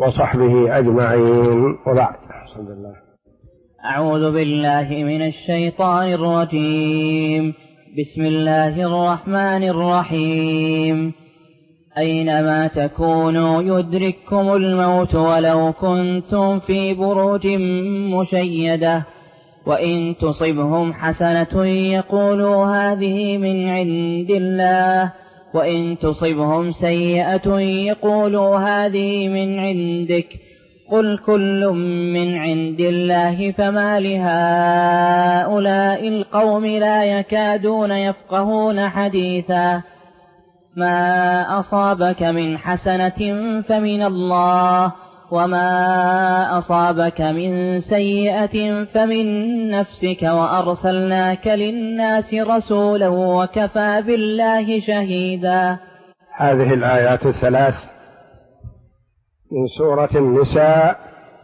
وصحبه أجمعين، وبعد. بسم الله. أعوذ بالله من الشيطان الرجيم. بسم الله الرحمن الرحيم. أينما تكونوا يدرككم الموت ولو كنتم في بروج مشيدة وإن تصبهم حسنة يقولوا هذه من عند الله وإن تصبهم سيئة يقولوا هذه من عندك قل كل من عند الله فما لهؤلاء القوم لا يكادون يفقهون حديثا ما أصابك من حسنة فمن الله وما أصابك من سيئة فمن نفسك وأرسلناك للناس رسولا وكفى بالله شهيدا. هذه الآيات الثلاث من سورة النساء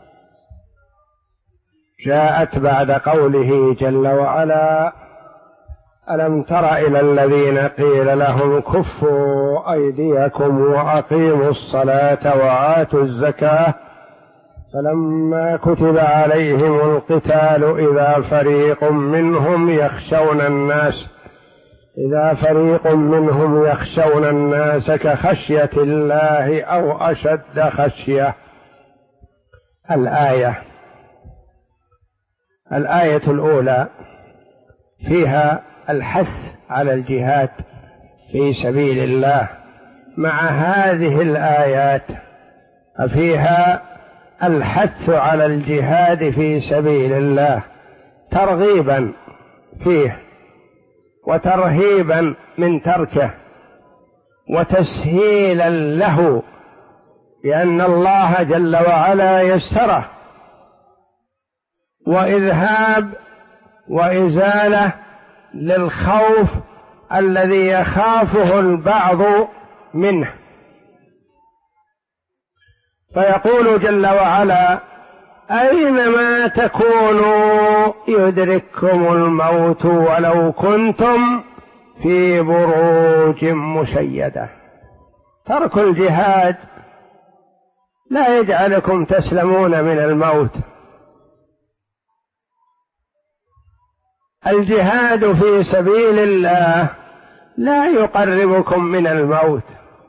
جاءت بعد قوله جل وعلا: ألم تر إلى الذين قيل لهم كفوا أيديكم وأقيموا الصلاة وآتوا الزكاة فلما كتب عليهم القتال إذا فريق منهم يخشون الناس كخشية الله أو أشد خشية. الآية الأولى فيها الحث على الجهاد في سبيل الله، مع هذه الآيات فيها الحث على الجهاد في سبيل الله ترغيبا فيه وترهيبا من تركه وتسهيلا له، لأن الله جل وعلا يسره، وإذهاب وإزالة للخوف الذي يخافه البعض منه. فيقول جل وعلا: أينما تكونوا يدرككم الموت ولو كنتم في بروج مشيدة. ترك الجهاد لا يجعلكم تسلمون من الموت. الجهاد في سبيل الله لا يقربكم من الموت،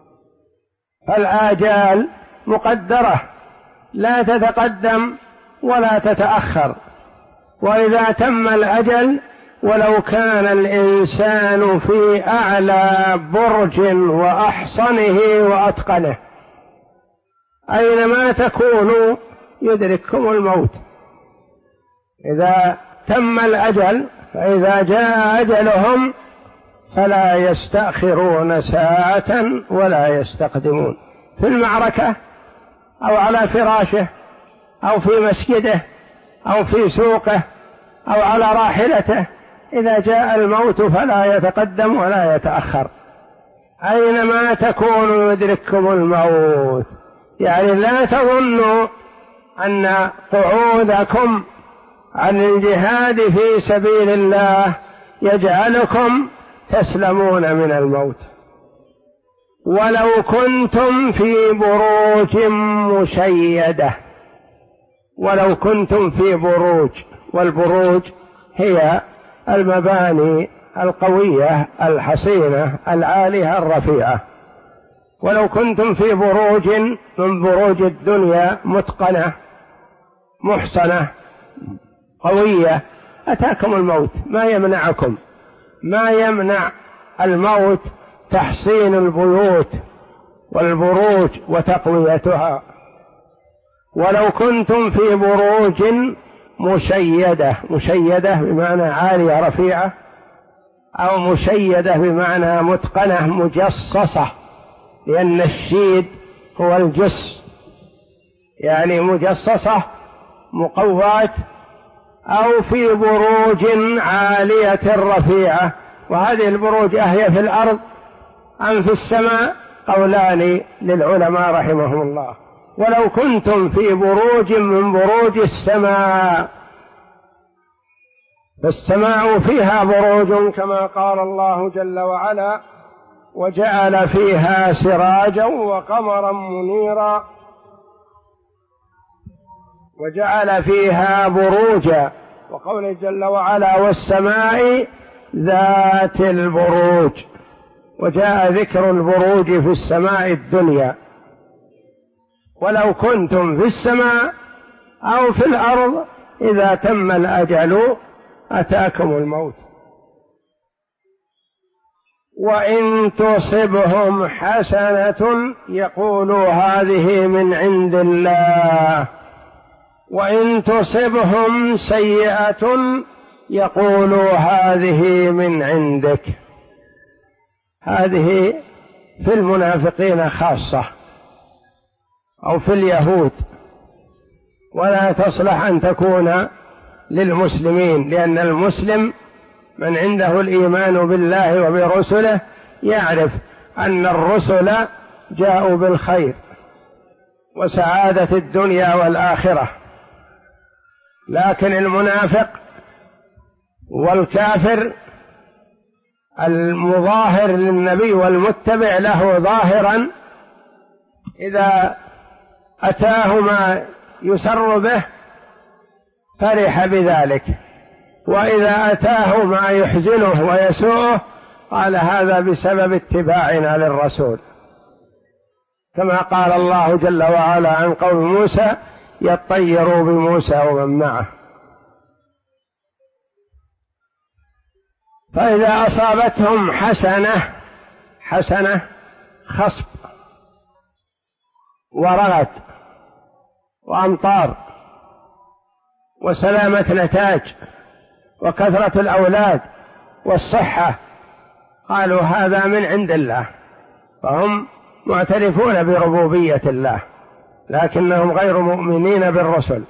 فالآجال مقدرة لا تتقدم ولا تتأخر، وإذا تم الأجل ولو كان الإنسان في أعلى برج وأحصنه وأتقنه، أينما تكونوا يدرككم الموت. إذا تم الأجل فإذا جاء أجلهم فلا يستأخرون ساعة ولا يستقدمون، في المعركة أو على فراشه أو في مسجده أو في سوقه أو على راحلته، إذا جاء الموت فلا يتقدم ولا يتأخر. أينما تكونوا يدرككم الموت، يعني لا تظنوا أن قعودكم عن الجهاد في سبيل الله يجعلكم تسلمون من الموت. ولو كنتم في بروج مشيدة، ولو كنتم في بروج، والبروج هي المباني القوية الحصينة العالية الرفيعة. ولو كنتم في بروج من بروج الدنيا متقنة محصنة قوية أتاكم الموت، ما يمنعكم، ما يمنع الموت تحصين البيوت والبروج وتقويتها. ولو كنتم في بروج مشيدة، مشيدة بمعنى عالية رفيعة، أو مشيدة بمعنى متقنة مجصصة، لأن الشيد هو الجص، يعني مجصصة مقوات، أو في بروج عالية رفيعة. وهذه البروج أهي في الأرض أم في السماء؟ قولان للعلماء رحمهم الله. ولو كنتم في بروج من بروج السماء، فالسماء فيها بروج كما قال الله جل وعلا: وجعل فيها سراجا وقمرا منيرا وجعل فيها بروجا، وقوله جل وعلا والسماء ذات البروج، وجاء ذكر البروج في السماء الدنيا. ولو كنتم في السماء أو في الأرض إذا تم الأجل أتاكم الموت. وإن تصبهم حسنة يقولوا هذه من عند الله، وإن تصبهم سيئة يقولوا هذه من عندك. هذه في المنافقين خاصة أو في اليهود، ولا تصلح أن تكون للمسلمين، لأن المسلم من عنده الإيمان بالله وبرسله يعرف أن الرسل جاءوا بالخير وسعادة الدنيا والآخرة. لكن المنافق والكافر المظاهر للنبي والمتبع له ظاهرا إذا أتاه ما يسر به فرح بذلك، وإذا أتاه ما يحزنه ويسوءه قال هذا بسبب اتباعنا للرسول، كما قال الله جل وعلا عن قوم موسى يطيروا بموسى ومن معه. فإذا أصابتهم حسنة خصب ورغد وأمطار وسلامة نتاج وكثرة الأولاد والصحة قالوا هذا من عند الله، فهم معترفون بربوبية الله لكنهم غير مؤمنين بالرسل.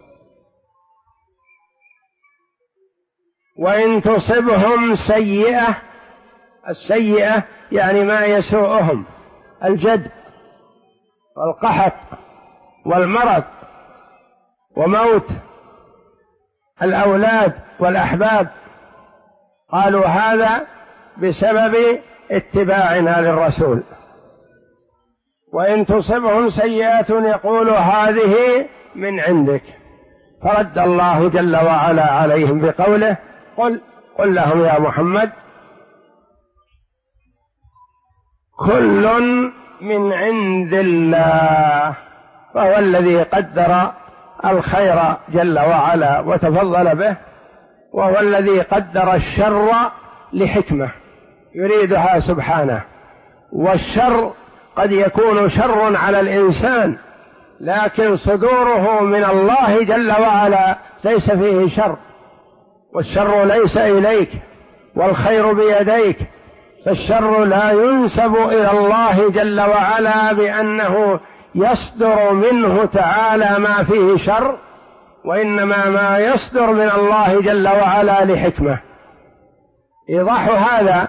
وإن تصبهم سيئة، السيئة يعني ما يسوءهم، الجد والقحط والمرض وموت الأولاد والأحباب، قالوا هذا بسبب اتباعنا للرسول. وإن تصبهم سيئة يقولوا هذه من عندك، فرد الله جل وعلا عليهم بقوله قل لهم يا محمد كل من عند الله، فهو الذي قدر الخير جل وعلا وتفضل به، وهو الذي قدر الشر لحكمة يريدها سبحانه. والشر قد يكون شر على الإنسان لكن صدوره من الله جل وعلا ليس فيه شر، والشر ليس إليك والخير بيديك، فالشر لا ينسب إلى الله جل وعلا بأنه يصدر منه تعالى ما فيه شر، وإنما ما يصدر من الله جل وعلا لحكمة. إيضاح هذا: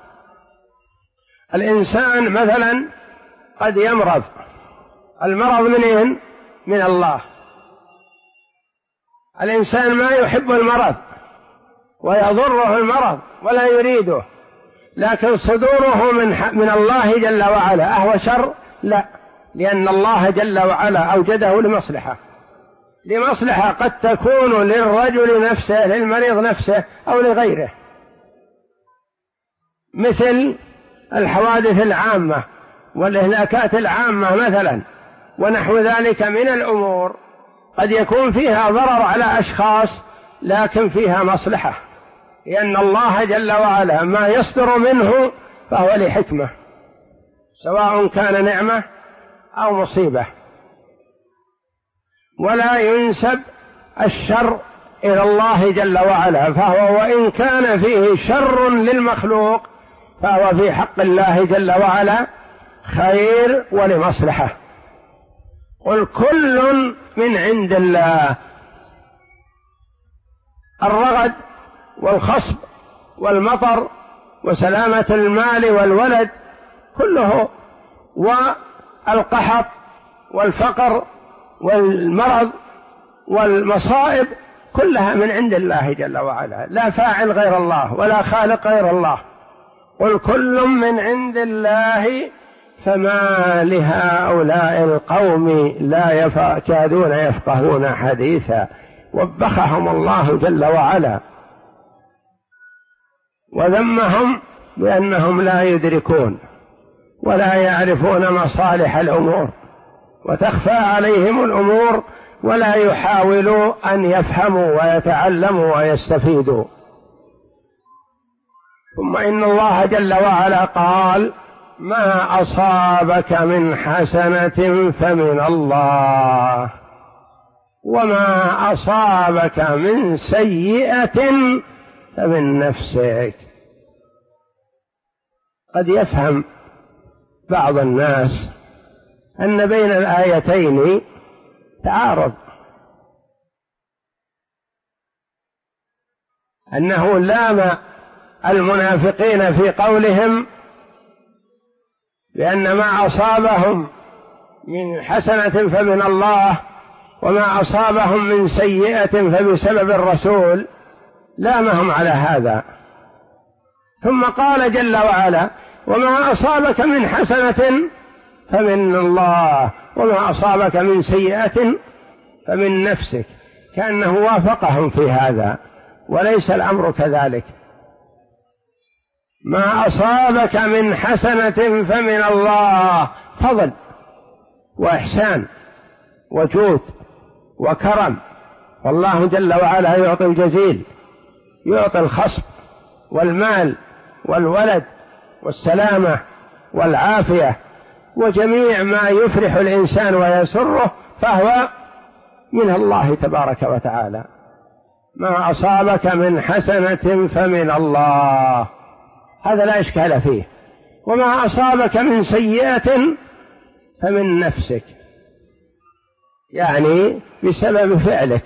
الإنسان مثلا قد يمرض، المرض منين؟ من الله. الإنسان ما يحب المرض ويضره المرض ولا يريده، لكن صدوره من الله جل وعلا أهو شر؟ لا، لأن الله جل وعلا أوجده لمصلحة قد تكون للرجل نفسه، للمريض نفسه، أو لغيره، مثل الحوادث العامة والإهلاكات العامة مثلا ونحو ذلك من الأمور قد يكون فيها ضرر على أشخاص لكن فيها مصلحة، لأن الله جل وعلا ما يصدر منه فهو لحكمة، سواء كان نعمة أو مصيبة. ولا ينسب الشر إلى الله جل وعلا، فهو وإن كان فيه شر للمخلوق فهو في حق الله جل وعلا خير ولمصلحة. قل كل من عند الله، الرغد والخصب والمطر وسلامة المال والولد كله، والقحط والفقر والمرض والمصائب كلها من عند الله جل وعلا، لا فاعل غير الله ولا خالق غير الله. قل كل من عند الله فما لهؤلاء القوم لا يكادون يفقهون حديثا. وبخهم الله جل وعلا وذمهم بأنهم لا يدركون ولا يعرفون مصالح الأمور، وتخفى عليهم الأمور ولا يحاولوا أن يفهموا ويتعلموا ويستفيدوا. ثم إن الله جل وعلا قال: ما أصابك من حسنة فمن الله، وما أصابك من سيئة فمن نفسك. قد يفهم بعض الناس أن بين الآيتين تعارض، أنه لام المنافقين في قولهم بأن ما أصابهم من حسنة فمن الله وما أصابهم من سيئة فبسبب الرسول، لامهم على هذا. ثم قال جل وعلا: وما أصابك من حسنة فمن الله وما أصابك من سيئة فمن نفسك، كأنه وافقهم في هذا، وليس الأمر كذلك. ما أصابك من حسنة فمن الله، فضل وإحسان وجود وكرم، والله جل وعلا يعطي الجزيل، يعطي الخصب والمال والولد والسلامة والعافية وجميع ما يفرح الإنسان ويسره، فهو من الله تبارك وتعالى. ما أصابك من حسنة فمن الله، هذا لا إشكال فيه. وما أصابك من سيئة فمن نفسك، يعني بسبب فعلك،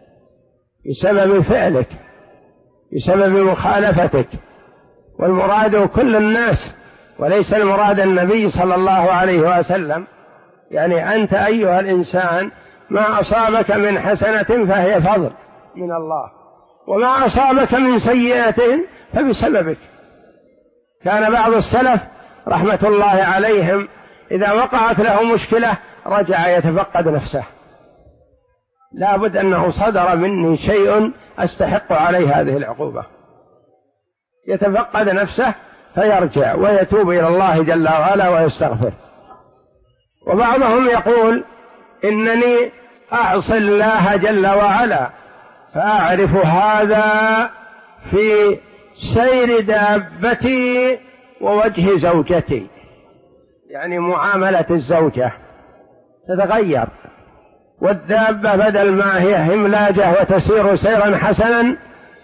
بسبب مخالفتك. والمراد كل الناس، وليس المراد النبي صلى الله عليه وسلم. يعني أنت أيها الإنسان ما أصابك من حسنة فهي فضل من الله، وما أصابك من سيئة فبسببك. كان بعض السلف رحمة الله عليهم إذا وقعت له مشكلة رجع يتفقد نفسه: لا بد أنه صدر مني شيء أستحق عليه هذه العقوبة، يتفقد نفسه فيرجع ويتوب إلى الله جل وعلا ويستغفر. وبعضهم يقول: إنني أعصي الله جل وعلا فأعرف هذا في سير دابتي ووجه زوجتي، يعني معاملة الزوجة تتغير، والدابة بدل ما هي هملاجة وتسير سيرا حسنا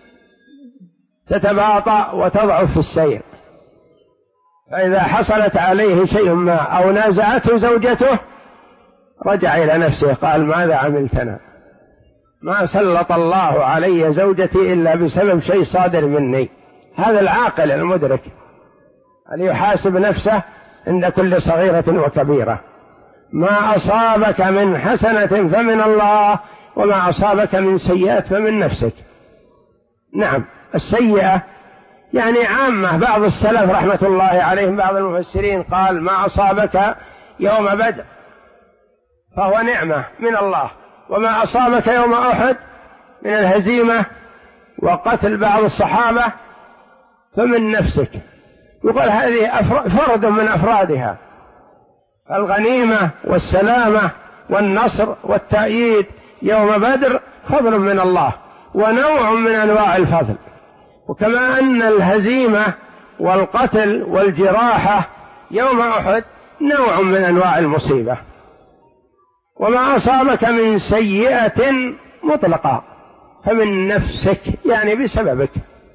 تتباطأ وتضعف في السير، فإذا حصلت عليه شيء ما أو نازعته زوجته رجع إلى نفسه قال: ماذا عملتنا؟ ما سلط الله علي زوجتي إلا بسبب شيء صادر مني. هذا العاقل المدرك أن يحاسب نفسه عند كل صغيرة وكبيرة. ما أصابك من حسنة فمن الله وما أصابك من سيئة فمن نفسك. نعم، السيئة يعني عامة. بعض السلف رحمة الله عليهم، بعض المفسرين قال: ما أصابك يوم بدر فهو نعمة من الله، وما أصابك يوم أحد من الهزيمة وقتل بعض الصحابة فمن نفسك. يقول هذه فرد من أفرادها. الغنيمة والسلامة والنصر والتأييد يوم بدر فضل من الله ونوع من أنواع الفضل، وكما أن الهزيمة والقتل والجراحة يوم أحد نوع من أنواع المصيبة. وما أصابك من سيئة مطلقة فمن نفسك، يعني بسببك.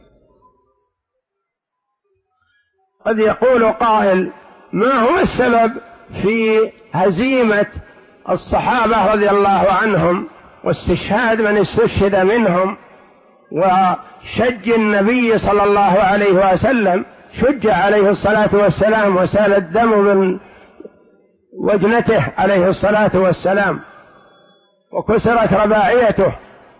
قد يقول قائل: ما هو السبب في هزيمة الصحابة رضي الله عنهم واستشهاد من استشهد منهم وشج النبي صلى الله عليه وسلم؟ شج عليه الصلاة والسلام وسال الدم من وجنته عليه الصلاة والسلام وكسرت رباعيته.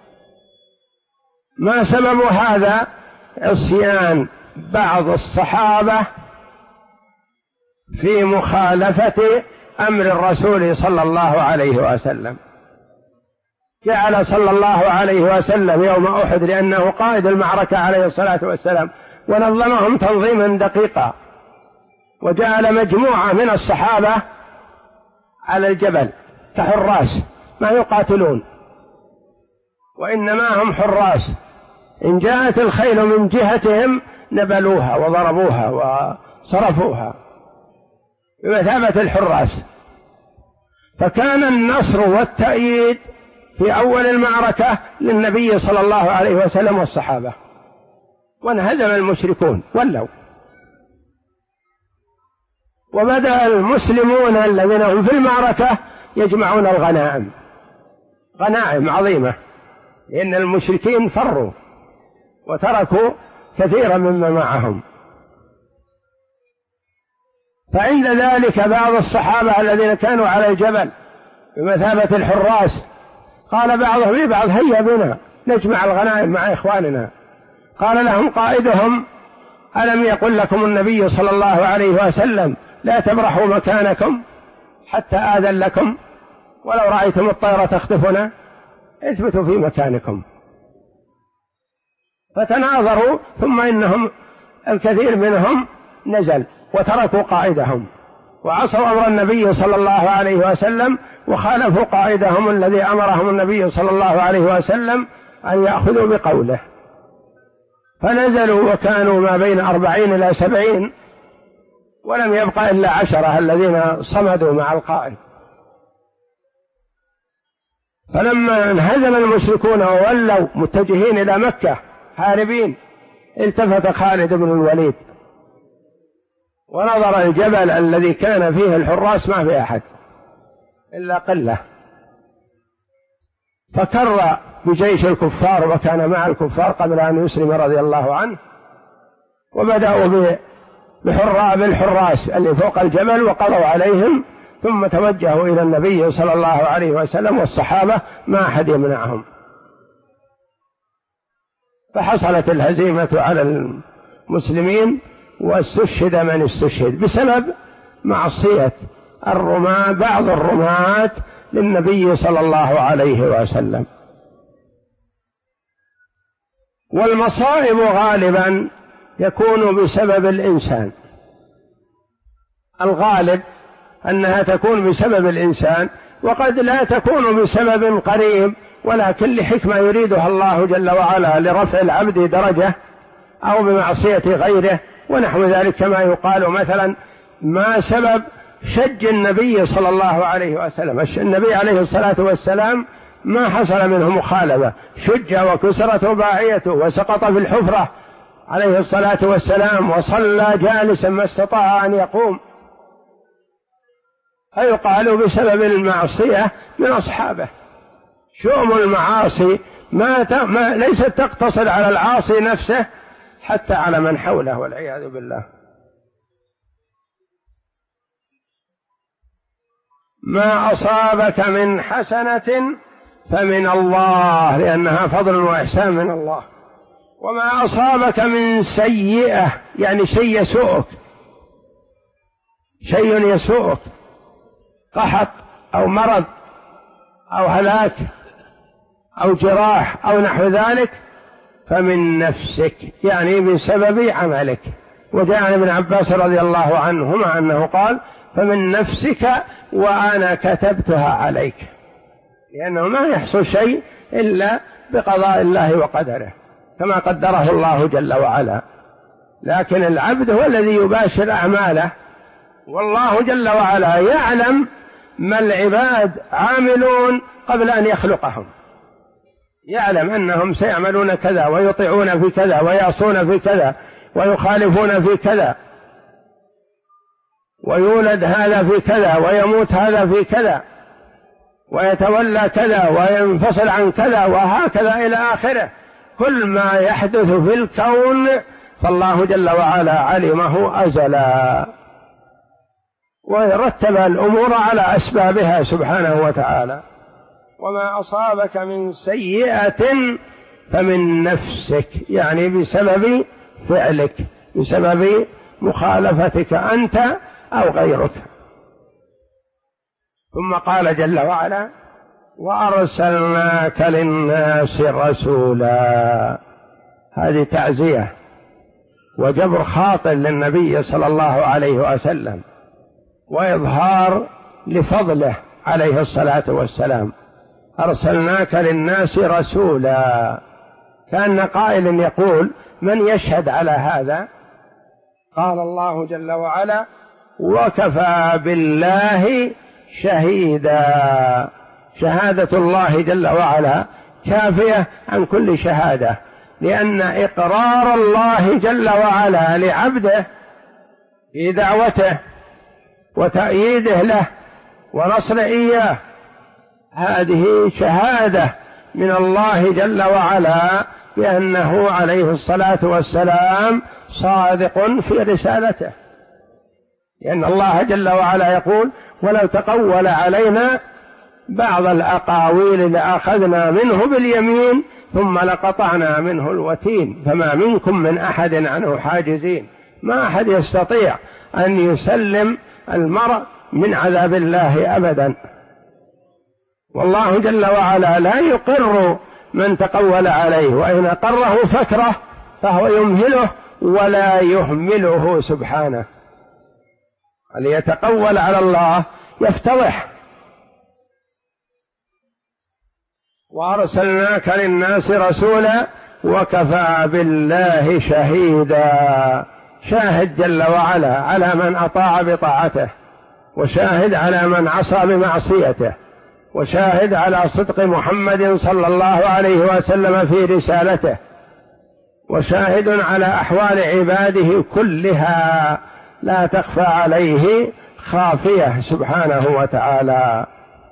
ما سبب هذا؟ عصيان بعض الصحابة في مخالفة أمر الرسول صلى الله عليه وسلم. جعل صلى الله عليه وسلم يوم أحد لأنه قائد المعركة عليه الصلاة والسلام ونظمهم تنظيما دقيقا، وجعل مجموعة من الصحابة على الجبل كحراس ما يقاتلون، وإنما هم حراس، إن جاءت الخيل من جهتهم نبلوها وضربوها وصرفوها بمثابة الحراس. فكان النصر والتأييد في أول المعركة للنبي صلى الله عليه وسلم والصحابة، وانهزم المشركون ولوا، وبدأ المسلمون الذين هم في المعركة يجمعون الغنائم، غنائم عظيمة، لأن المشركين فروا وتركوا كثيرا مما معهم. فعند ذلك بعض الصحابة الذين كانوا على الجبل بمثابة الحراس قال بعضهم لبعض هيا بنا نجمع الغنائم مع إخواننا. قال لهم قائدهم ألم يقل لكم النبي صلى الله عليه وسلم لا تبرحوا مكانكم حتى آذن لكم، ولو رأيتم الطير تخطفنا اثبتوا في مكانكم. فتناظروا ثم إنهم الكثير منهم نزل وتركوا قائدهم وعصوا أمر النبي صلى الله عليه وسلم وخالفوا قائدهم الذي أمرهم النبي صلى الله عليه وسلم أن يأخذوا بقوله، فنزلوا وكانوا ما بين 40 إلى 70، ولم يبقى إلا 10 الذين صمدوا مع القائد. فلما انهزم المشركون وولوا متجهين إلى مكة هاربين، التفت خالد بن الوليد ونظر الجبل الذي كان فيه الحراس ما في أحد إلا قلة، فكر بجيش الكفار وكان مع الكفار قبل أن يسلم رضي الله عنه، وبدأوا بالحراس اللي فوق الجبل وقضوا عليهم، ثم توجهوا إلى النبي صلى الله عليه وسلم والصحابة ما أحد يمنعهم. فحصلت الهزيمة على المسلمين واستشهد من استشهد بسبب معصية الرماة، بعض الرماة للنبي صلى الله عليه وسلم. والمصائب غالبا يكون بسبب الإنسان، الغالب أنها تكون بسبب الإنسان، وقد لا تكون بسبب قريب، ولكن لحكمة يريدها الله جل وعلا لرفع العبد درجة أو بمعصية غيره ونحو ذلك. كما يقال مثلا ما سبب شج النبي صلى الله عليه وسلم، النبي عليه الصلاة والسلام ما حصل منه مخالفة، شج وكسرت رباعيته وسقط في الحفرة عليه الصلاة والسلام وصلى جالسا ما استطاع أن يقوم، فيقال بسبب المعصية من أصحابه. شؤم المعاصي ليست تقتصر على العاصي نفسه، حتى على من حوله والعياذ بالله. ما أصابك من حسنة فمن الله، لأنها فضل وإحسان من الله، وما أصابك من سيئة يعني شيء يسوءك، شيء يسوءك، قحط أو مرض أو هلاك أو جراح أو نحو ذلك، فمن نفسك يعني بسبب عملك. وجاء عن ابن عباس رضي الله عنهما أنه قال فمن نفسك وأنا كتبتها عليك، لأنه ما يحصل شيء إلا بقضاء الله وقدره كما قدره الله جل وعلا، لكن العبد هو الذي يباشر أعماله، والله جل وعلا يعلم ما العباد عاملون قبل أن يخلقهم، يعلم أنهم سيعملون كذا ويطيعون في كذا ويعصون في كذا ويخالفون في كذا، ويولد هذا في كذا ويموت هذا في كذا ويتولى كذا وينفصل عن كذا وهكذا إلى آخره. كل ما يحدث في الكون فالله جل وعلا علمه أزلا، ويرتب الأمور على أسبابها سبحانه وتعالى. وما أصابك من سيئة فمن نفسك يعني بسبب فعلك، بسبب مخالفتك أنت أو غيرك. ثم قال جل وعلا: وأرسلناك للناس رسولا. هذه تعزية وجبر خاطر للنبي صلى الله عليه وسلم، وإظهار لفضله عليه الصلاة والسلام. أرسلناك للناس رسولا، كأن قائل يقول: من يشهد على هذا؟ قال الله جل وعلا: وكفى بالله شهيدا. شهادة الله جل وعلا كافية عن كل شهادة، لأن إقرار الله جل وعلا لعبده في دعوته وتأييده له ونصر إياه، هذه شهادة من الله جل وعلا بأنه عليه الصلاة والسلام صادق في رسالته، لأن الله جل وعلا يقول: ولو تقول علينا بعض الأقاويل لأخذنا منه باليمين ثم لقطعنا منه الوتين فما منكم من أحد عنه حاجزين. ما أحد يستطيع أن يسلم المرء من عذاب الله أبدا. والله جل وعلا لا يقر من تقول عليه، وإن أقره فترة فهو يمهله ولا يهمله سبحانه. ليتقول على الله يفتضح. وأرسلناك للناس رسولا وكفى بالله شهيدا. شاهد جل وعلا على من أطاع بطاعته، وشاهد على من عصى بمعصيته، وشاهد على صدق محمد صلى الله عليه وسلم في رسالته، وشاهد على أحوال عباده كلها لا تخفى عليه خافية سبحانه وتعالى.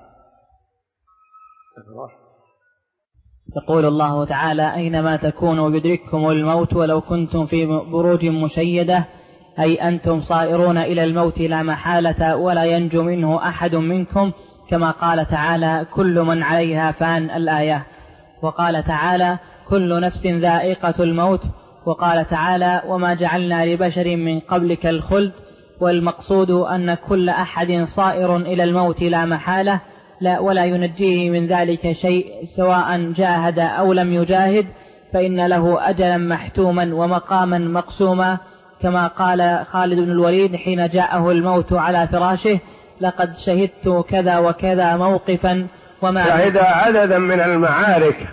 يقول الله تعالى: أينما تكونوا يدرككم الموت ولو كنتم في بروج مشيدة، أي أنتم صائرون إلى الموت لا محالة ولا ينجو منه أحد منكم، كما قال تعالى: كل من عليها فان، الآية. وقال تعالى: كل نفس ذائقة الموت. وقال تعالى: وما جعلنا لبشر من قبلك الخلد. والمقصود أن كل أحد صائر إلى الموت لا محالة، لا ولا ينجيه من ذلك شيء، سواء جاهد أو لم يجاهد، فإن له أجلا محتوما ومقاما مقسوما، كما قال خالد بن الوليد حين جاءه الموت على فراشه: لقد شهدت كذا وكذا موقفا وما شهد عددا من المعارك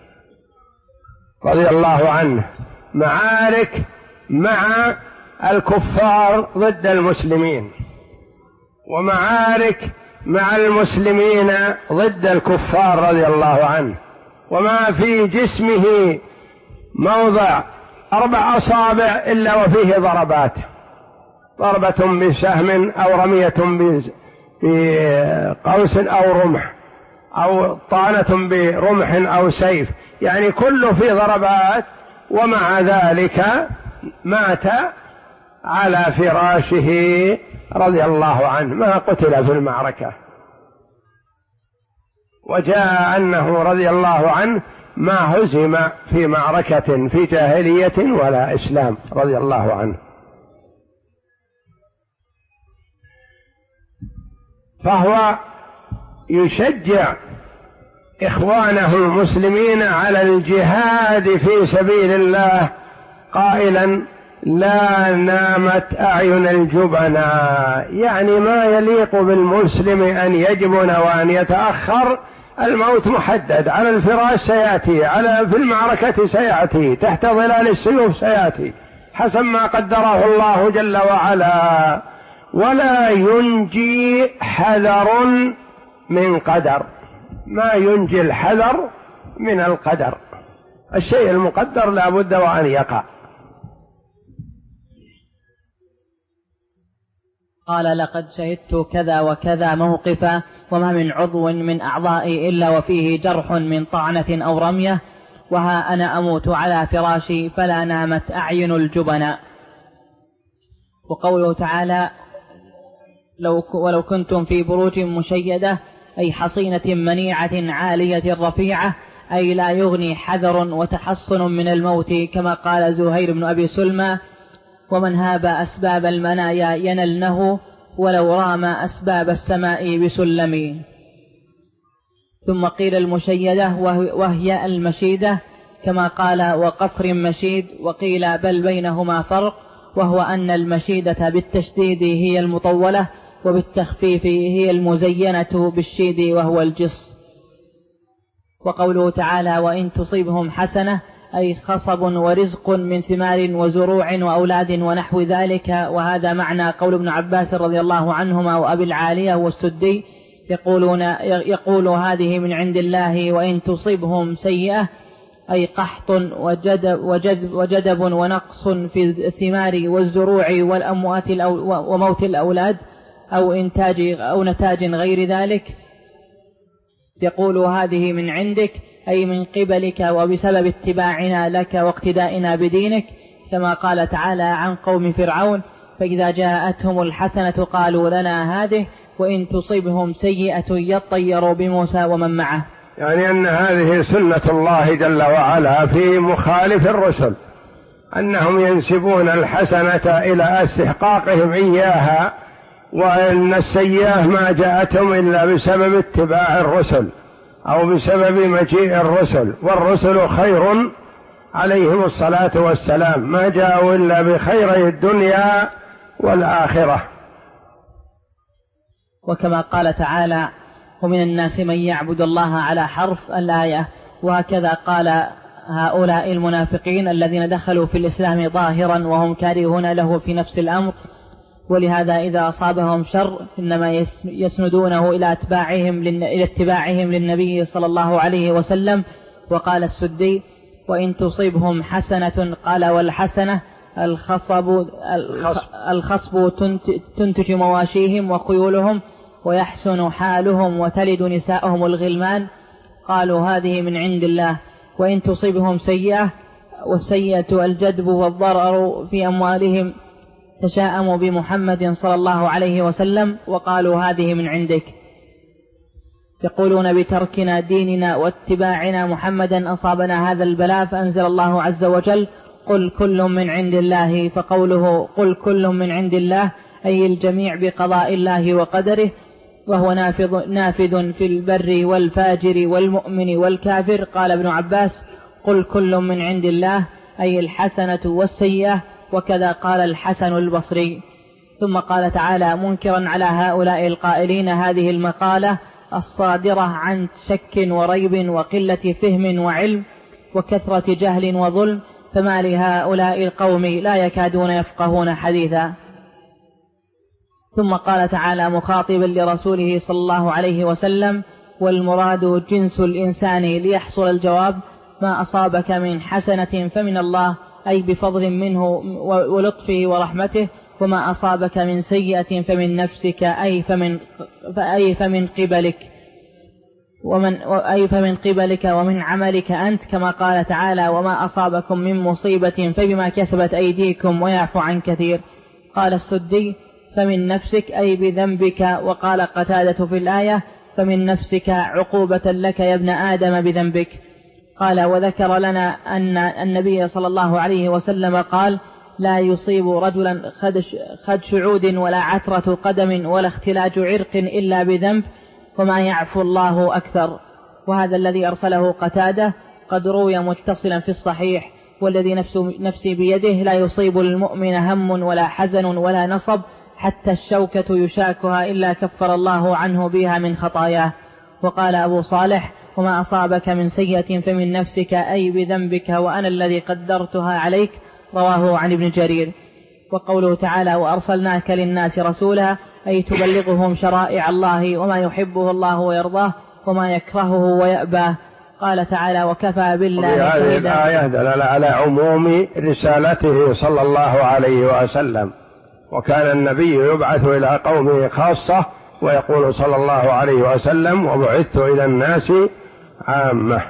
رضي الله عنه، معارك مع الكفار ضد المسلمين، ومعارك مع المسلمين ضد الكفار رضي الله عنه، وما في جسمه موضع 4 أصابع إلا وفيه ضربات، ضربة بسهم أو رمية بقوس أو رمح أو طعنة برمح أو سيف، يعني كله في ضربات، ومع ذلك مات على فراشه رضي الله عنه، ما قتل في المعركة. وجاء أنه رضي الله عنه ما هزم في معركة في جاهلية ولا إسلام رضي الله عنه. فهو يشجع إخوانه المسلمين على الجهاد في سبيل الله قائلا: لا نامت أعين الجبناء، يعني ما يليق بالمسلم أن يجبن وأن يتأخر. الموت محدد، على الفراش سيأتي، في المعركة سيأتي، تحت ظلال السيوف سيأتي، حسب ما قدره الله جل وعلا. ولا ينجي حذر من قدر، ما ينجي الحذر من القدر، الشيء المقدر لا بد وأن يقع. قال: لقد شهدت كذا وكذا موقفا، وما من عضو من أعضائي إلا وفيه جرح من طعنة أو رمية، وها أنا أموت على فراشي فلا نامت أعين الجبناء. وقوله تعالى: ولو كنتم في بروج مشيدة، أي حصينة منيعة عالية رفيعة، أي لا يغني حذر وتحصن من الموت، كما قال زهير بن أبي سلمى: ومن هاب أسباب المنايا ينلنه، ولو رام أسباب السماء بسلم. ثم قيل المشيدة وهي المشيدة كما قال وقصر مشيد، وقيل بل بينهما فرق، وهو أن المشيدة بالتشديد هي المطولة، وبالتخفيف هي المزينة بالشيد وهو الجص. وقوله تعالى وإن تصيبهم حسنة أي خصب ورزق من ثمار وزروع وأولاد ونحو ذلك. وهذا معنى قول ابن عباس رضي الله عنهما وأبي العالية والسدي يقول هذه من عند الله، وإن تصيبهم سيئة أي قحط وجدب ونقص في الثمار والزروع والأموات وموت الأولاد أو نتاج غير ذلك، يقول هذه من عندك أي من قبلك وبسبب اتباعنا لك واقتدائنا بدينك، كما قال تعالى عن قوم فرعون فإذا جاءتهم الحسنة قالوا لنا هذه وإن تصيبهم سيئة يطيروا بموسى ومن معه. يعني أن هذه سنة الله جل وعلا في مخالف الرسل، أنهم ينسبون الحسنة إلى استحقاقهم إياها، وأن السيئة ما جاءتهم إلا بسبب اتباع الرسل أو بسبب مجيء الرسل، والرسل خير عليهم الصلاة والسلام، ما جاءوا إلا بخير الدنيا والآخرة. وكما قال تعالى ومن الناس من يعبد الله على حرف الآية. وهكذا قال هؤلاء المنافقين الذين دخلوا في الإسلام ظاهرا وهم كارهون له في نفس الأمر، ولهذا إذا أصابهم شر إنما يسندونه إلى اتباعهم للنبي صلى الله عليه وسلم. وقال السدي وإن تصيبهم حسنة قال والحسنة الخصب تنتج مواشيهم وخيولهم ويحسن حالهم وتلد نساءهم الغلمان، قالوا هذه من عند الله. وإن تصيبهم سيئة والسيئة الجدب والضرر في أموالهم تشاءموا بمحمد صلى الله عليه وسلم وقالوا هذه من عندك. يقولون بتركنا ديننا واتباعنا محمدا أصابنا هذا البلاء، فأنزل الله عز وجل قل كل من عند الله. فقوله قل كل من عند الله أي الجميع بقضاء الله وقدره، وهو نافذ في البر والفاجر والمؤمن والكافر. قال ابن عباس قل كل من عند الله أي الحسنة والسيئة، وكذا قال الحسن البصري. ثم قال تعالى منكرا على هؤلاء القائلين هذه المقالة الصادرة عن شك وريب وقلة فهم وعلم وكثرة جهل وظلم، فما لهؤلاء القوم لا يكادون يفقهون حديثا. ثم قال تعالى مخاطبا لرسوله صلى الله عليه وسلم والمراد جنس الإنسان ليحصل الجواب ما أصابك من حسنة فمن الله أي بفضل منه ولطفه ورحمته، وما أصابك من سيئة فمن نفسك أي فمن قبلك ومن عملك أنت، كما قال تعالى وما أصابكم من مصيبة فبما كسبت أيديكم ويعفو عن كثير. قال السدي فمن نفسك أي بذنبك. وقال قتادة في الآية فمن نفسك عقوبة لك يا ابن آدم بذنبك. قال وذكر لنا أن النبي صلى الله عليه وسلم قال لا يصيب رجلا خدش عود ولا عثرة قدم ولا اختلاج عرق إلا بذنب وما يعفو الله أكثر. وهذا الذي أرسله قتادة قد روي متصلا في الصحيح، والذي نفسي بيده لا يصيب المؤمن هم ولا حزن ولا نصب حتى الشوكة يشاكها إلا كفر الله عنه بها من خطاياه. وقال أبو صالح وما أصابك من سيئة فمن نفسك أي بذنبك وأنا الذي قدرتها عليك، رواه عن ابن جرير. وقوله تعالى وأرسلناك للناس رسولا أي تبلغهم شرائع الله وما يحبه الله ويرضاه وما يكرهه ويأباه. قال تعالى وكفى بالله هذه الآية دلالة على عموم رسالته صلى الله عليه وسلم، وكان النبي يبعث إلى قومه خاصة، ويقول صلى الله عليه وسلم وبعثت إلى الناس عامة.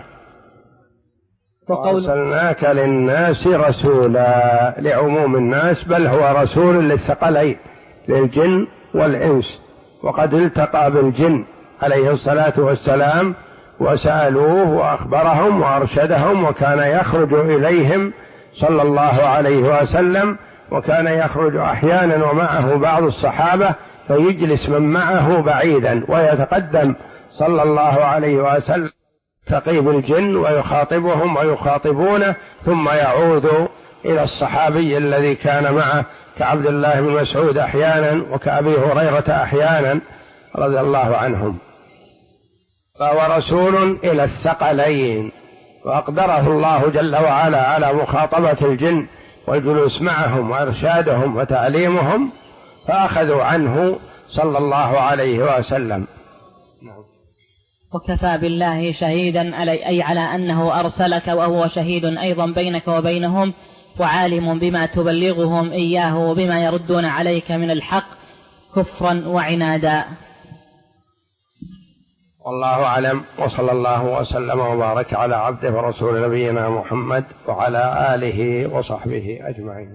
وأرسلناك للناس رسولا لعموم الناس، بل هو رسول للثقلين للجن والإنس. وقد التقى بالجن عليه الصلاة والسلام وسألوه وأخبرهم وأرشدهم، وكان يخرج إليهم صلى الله عليه وسلم، وكان يخرج أحيانا ومعه بعض الصحابة فيجلس من معه بعيدا ويتقدم صلى الله عليه وسلم تقيب الجن ويخاطبهم ويخاطبونه، ثم يعود إلى الصحابي الذي كان معه كعبد الله بن مسعود أحيانا وكأبي هريرة أحيانا رضي الله عنهم. فهو رسول إلى الثقلين، وأقدره الله جل وعلا على مخاطبة الجن والجلوس معهم وإرشادهم وتعليمهم، فأخذوا عنه صلى الله عليه وسلم. وكفى بالله شهيدا أي على أنه أرسلك وهو شهيد أيضا بينك وبينهم، وعالم بما تبلغهم إياه وبما يردون عليك من الحق كفرا وعنادا. والله أعلم، وصلى الله وسلم وبارك على عبده ورسول نبينا محمد وعلى آله وصحبه أجمعين.